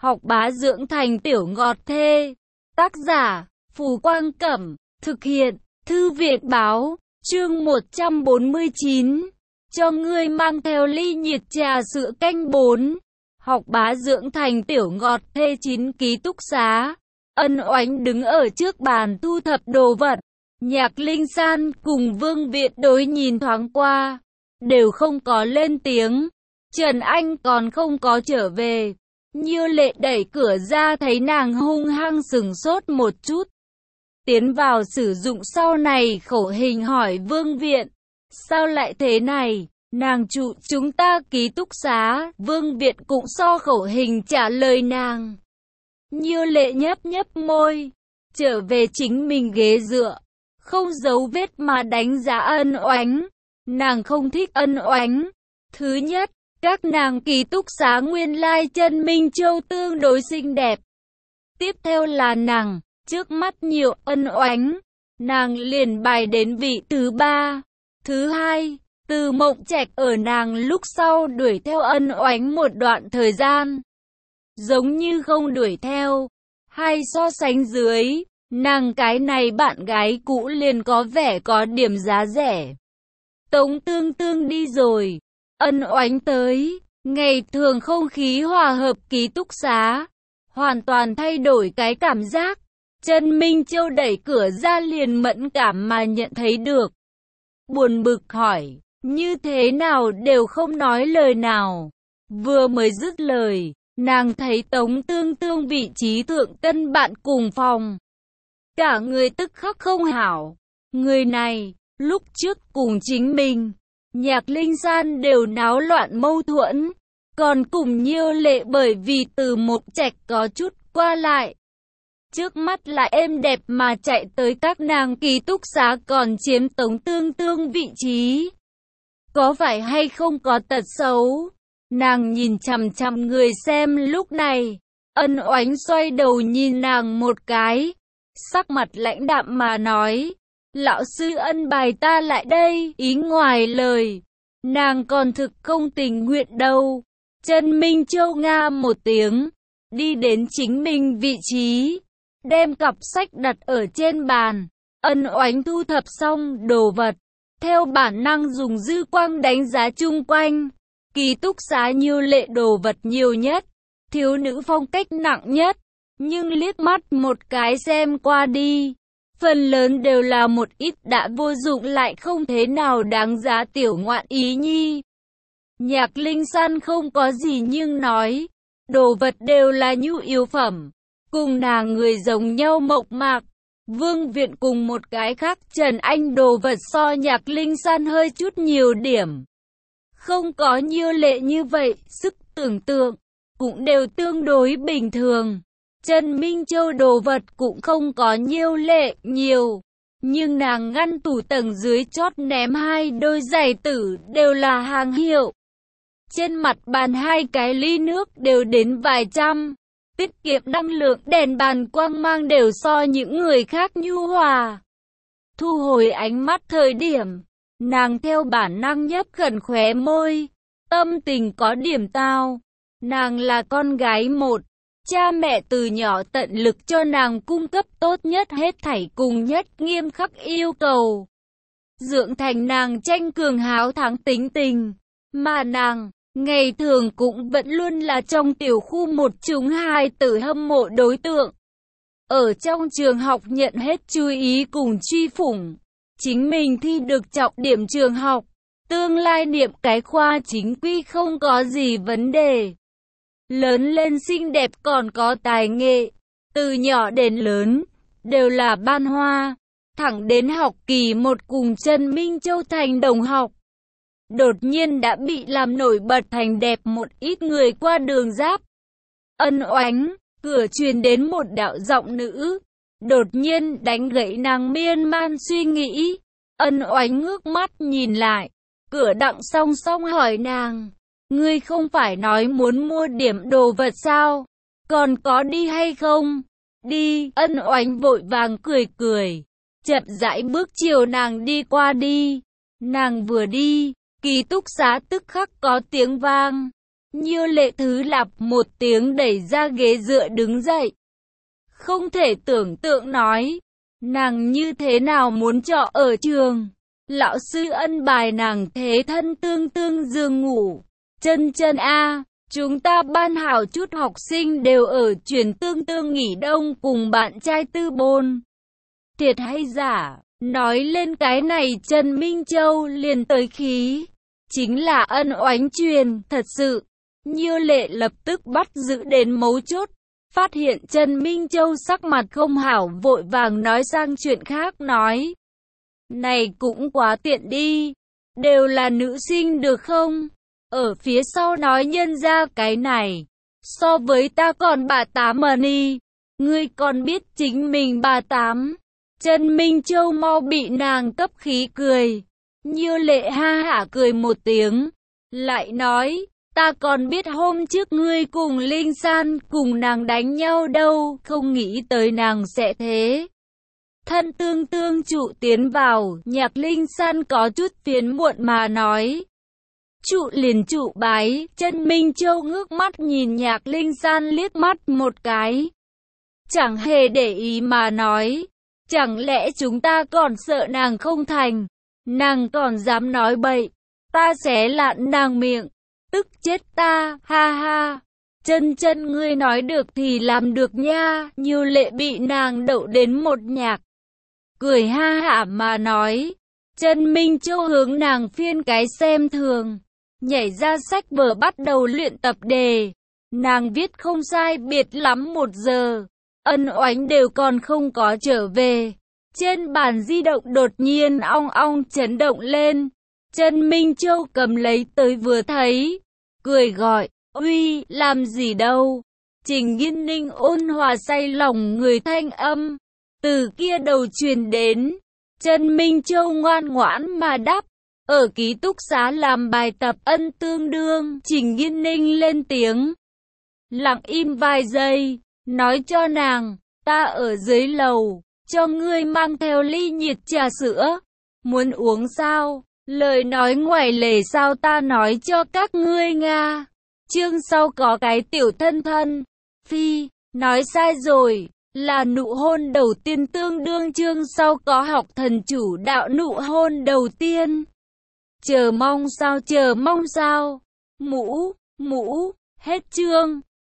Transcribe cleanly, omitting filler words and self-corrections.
Học bá dưỡng thành tiểu ngọt thê. Tác giả, Phù Quang Cẩm. Thực hiện, Thư viện Báo. Chương 149. Cho ngươi mang theo ly nhiệt trà sữa canh 4. Học bá dưỡng thành tiểu ngọt thê 9 ký túc xá. Ân Oánh đứng ở trước bàn thu thập đồ vật. Nhạc Linh San cùng Vương Viện đối nhìn thoáng qua, đều không có lên tiếng. Trần Anh còn không có trở về. Như Lệ đẩy cửa ra thấy nàng hung hăng sừng sốt một chút. Tiến vào sử dụng sau này khẩu hình hỏi Vương Viện. Sao lại thế này? Nàng trụ chúng ta ký túc xá. Vương Viện cũng so khẩu hình trả lời nàng. Như Lệ nhấp nhấp môi, trở về chính mình ghế dựa, không giấu vết mà đánh giá Ân Oánh. Nàng không thích Ân Oánh. Thứ nhất, các nàng ký túc xá nguyên lai Chân Minh Châu tương đối xinh đẹp. Tiếp theo là nàng, trước mắt nhiều Ân Oánh, nàng liền bài đến vị thứ ba. Thứ hai, Từ Mộng Trạch ở nàng lúc sau đuổi theo Ân Oánh một đoạn thời gian, giống như không đuổi theo. Hay so sánh dưới, nàng cái này bạn gái cũ liền có vẻ có điểm giá rẻ. Tống Tương Tương đi rồi, Ân Oánh tới. Ngày thường không khí hòa hợp ký túc xá, hoàn toàn thay đổi cái cảm giác. Chân Minh Châu đẩy cửa ra liền mẫn cảm mà nhận thấy được. Buồn bực hỏi, như thế nào đều không nói lời nào. Vừa mới dứt lời, nàng thấy Tống Tương Tương vị trí thượng tân bạn cùng phòng. Cả người tức khắc không hảo. Người này, lúc trước cùng chính mình, Nhạc Linh San đều náo loạn mâu thuẫn. Còn cùng Nhiêu Lệ bởi vì Từ Mộng Trạch có chút qua lại. Trước mắt lại êm đẹp mà chạy tới các nàng ký túc xá còn chiếm Tống Tương Tương vị trí. Có phải hay không có tật xấu? Nàng nhìn chằm chằm người xem lúc này. Ân Oánh xoay đầu nhìn nàng một cái, sắc mặt lãnh đạm mà nói. Lão sư Ân bài ta lại đây, ý ngoài lời. Nàng còn thực không tình nguyện đâu. Chân Minh Châu nga một tiếng, đi đến chính mình vị trí, đem cặp sách đặt ở trên bàn. Ân Oánh thu thập xong đồ vật, theo bản năng dùng dư quang đánh giá chung quanh. Ký túc xá Nhiêu Lệ đồ vật nhiều nhất, thiếu nữ phong cách nặng nhất, nhưng liếc mắt một cái xem qua đi, phần lớn đều là một ít đã vô dụng lại không thế nào đáng giá tiểu ngoạn ý nhi. Nhạc Linh San không có gì nhưng nói, đồ vật đều là nhu yếu phẩm, cùng nàng người giống nhau mộc mạc. Vương Viện cùng một cái khác Trần Anh đồ vật so Nhạc Linh San hơi chút nhiều điểm. Không có Nhiêu Lệ như vậy, sức tưởng tượng cũng đều tương đối bình thường. Trần Minh Châu đồ vật cũng không có Nhiêu Lệ nhiều, nhưng nàng ngăn tủ tầng dưới chót ném hai đôi giày tử đều là hàng hiệu. Trên mặt bàn hai cái ly nước đều đến vài trăm, tiết kiệm năng lượng, đèn bàn quang mang đều so những người khác nhu hòa. Thu hồi ánh mắt thời điểm, nàng theo bản năng nhấp khẩn khóe môi, tâm tình có điểm tao. Nàng là con gái một, cha mẹ từ nhỏ tận lực cho nàng cung cấp tốt nhất hết thảy cùng nhất nghiêm khắc yêu cầu, dưỡng thành nàng tranh cường háo thắng tính tình, mà nàng ngày thường cũng vẫn luôn là trong tiểu khu một chúng hài tử hâm mộ đối tượng. Ở trong trường học nhận hết chú ý cùng truy phủng, chính mình thi được trọng điểm trường học, tương lai niệm cái khoa chính quy không có gì vấn đề. Lớn lên xinh đẹp còn có tài nghệ, từ nhỏ đến lớn, đều là ban hoa, thẳng đến học kỳ một cùng Trần Minh Châu thành đồng học. Đột nhiên đã bị làm nổi bật thành đẹp một ít người qua đường giáp. Ân Oánh, cửa truyền đến một đạo giọng nữ, đột nhiên đánh gãy nàng miên man suy nghĩ. Ân Oánh ngước mắt nhìn lại, cửa đặng song song hỏi nàng, ngươi không phải nói muốn mua điểm đồ vật sao, còn có đi hay không? Đi. Ân Oánh vội vàng cười cười, chậm rãi bước chiều nàng đi qua đi. Nàng vừa đi, ký túc xá tức khắc có tiếng vang. Như Lệ Thứ lạp một tiếng đẩy ra ghế dựa đứng dậy. Không thể tưởng tượng nói, nàng như thế nào muốn trọ ở trường. Lão sư ân bài nàng thế thân tương tương giường ngủ. Chân chân a, chúng ta ban hảo chút học sinh đều ở chuyển tương tương nghỉ đông cùng bạn trai tư bôn. Thiệt hay giả, nói lên cái này Trần Minh Châu liền tới khí. Chính là ân oánh truyền, thật sự. Như Lệ lập tức bắt giữ đến mấu chốt. Phát hiện Trần Minh Châu sắc mặt không hảo vội vàng nói sang chuyện khác nói. Này cũng quá tiện đi. Đều là nữ sinh được không? Ở phía sau nói nhân ra cái này. So với ta còn bà tám mà đi. Ngươi còn biết chính mình bà tám. Trần Minh Châu mau bị nàng cấp khí cười. Như Lệ ha hả cười một tiếng. Lại nói, ta còn biết hôm trước ngươi cùng Linh San cùng nàng đánh nhau đâu. Không nghĩ tới nàng sẽ thế. Thân tương tương trụ tiến vào, Nhạc Linh San có chút phiền muộn mà nói. Trụ liền trụ bái, Trần Minh Châu ngước mắt nhìn Nhạc Linh San liếc mắt một cái. Chẳng hề để ý mà nói, chẳng lẽ chúng ta còn sợ nàng không thành, nàng còn dám nói bậy, ta xé lạn nàng miệng, tức chết ta, ha ha. Chân chân ngươi nói được thì làm được nha, Như Lệ bị nàng đậu đến một nhạc. Cười ha hả mà nói, Trần Minh Châu hướng nàng phiên cái xem thường. Nhảy ra sách vở bắt đầu luyện tập đề. Nàng viết không sai biệt lắm 1 giờ. Ân oánh đều còn không có trở về. Trên bàn di động đột nhiên ong ong chấn động lên. Trần Minh Châu cầm lấy tới vừa thấy. Cười gọi, uy, làm gì đâu. Trình Nghiên Ninh ôn hòa say lòng người thanh âm. Từ kia đầu truyền đến. Trần Minh Châu ngoan ngoãn mà đáp. Ở ký túc xá làm bài tập ân tương đương, Trình Nghiên Ninh lên tiếng. Lặng im vài giây, nói cho nàng, ta ở dưới lầu, cho ngươi mang theo ly nhiệt trà sữa. Muốn uống sao? Lời nói ngoài lề sao ta nói cho các ngươi Nga. Chương sau có cái tiểu thân thân. Phi, nói sai rồi, là nụ hôn đầu tiên tương đương chương sau có học thần chủ đạo nụ hôn đầu tiên. Chờ mong sao, mũ, hết chương.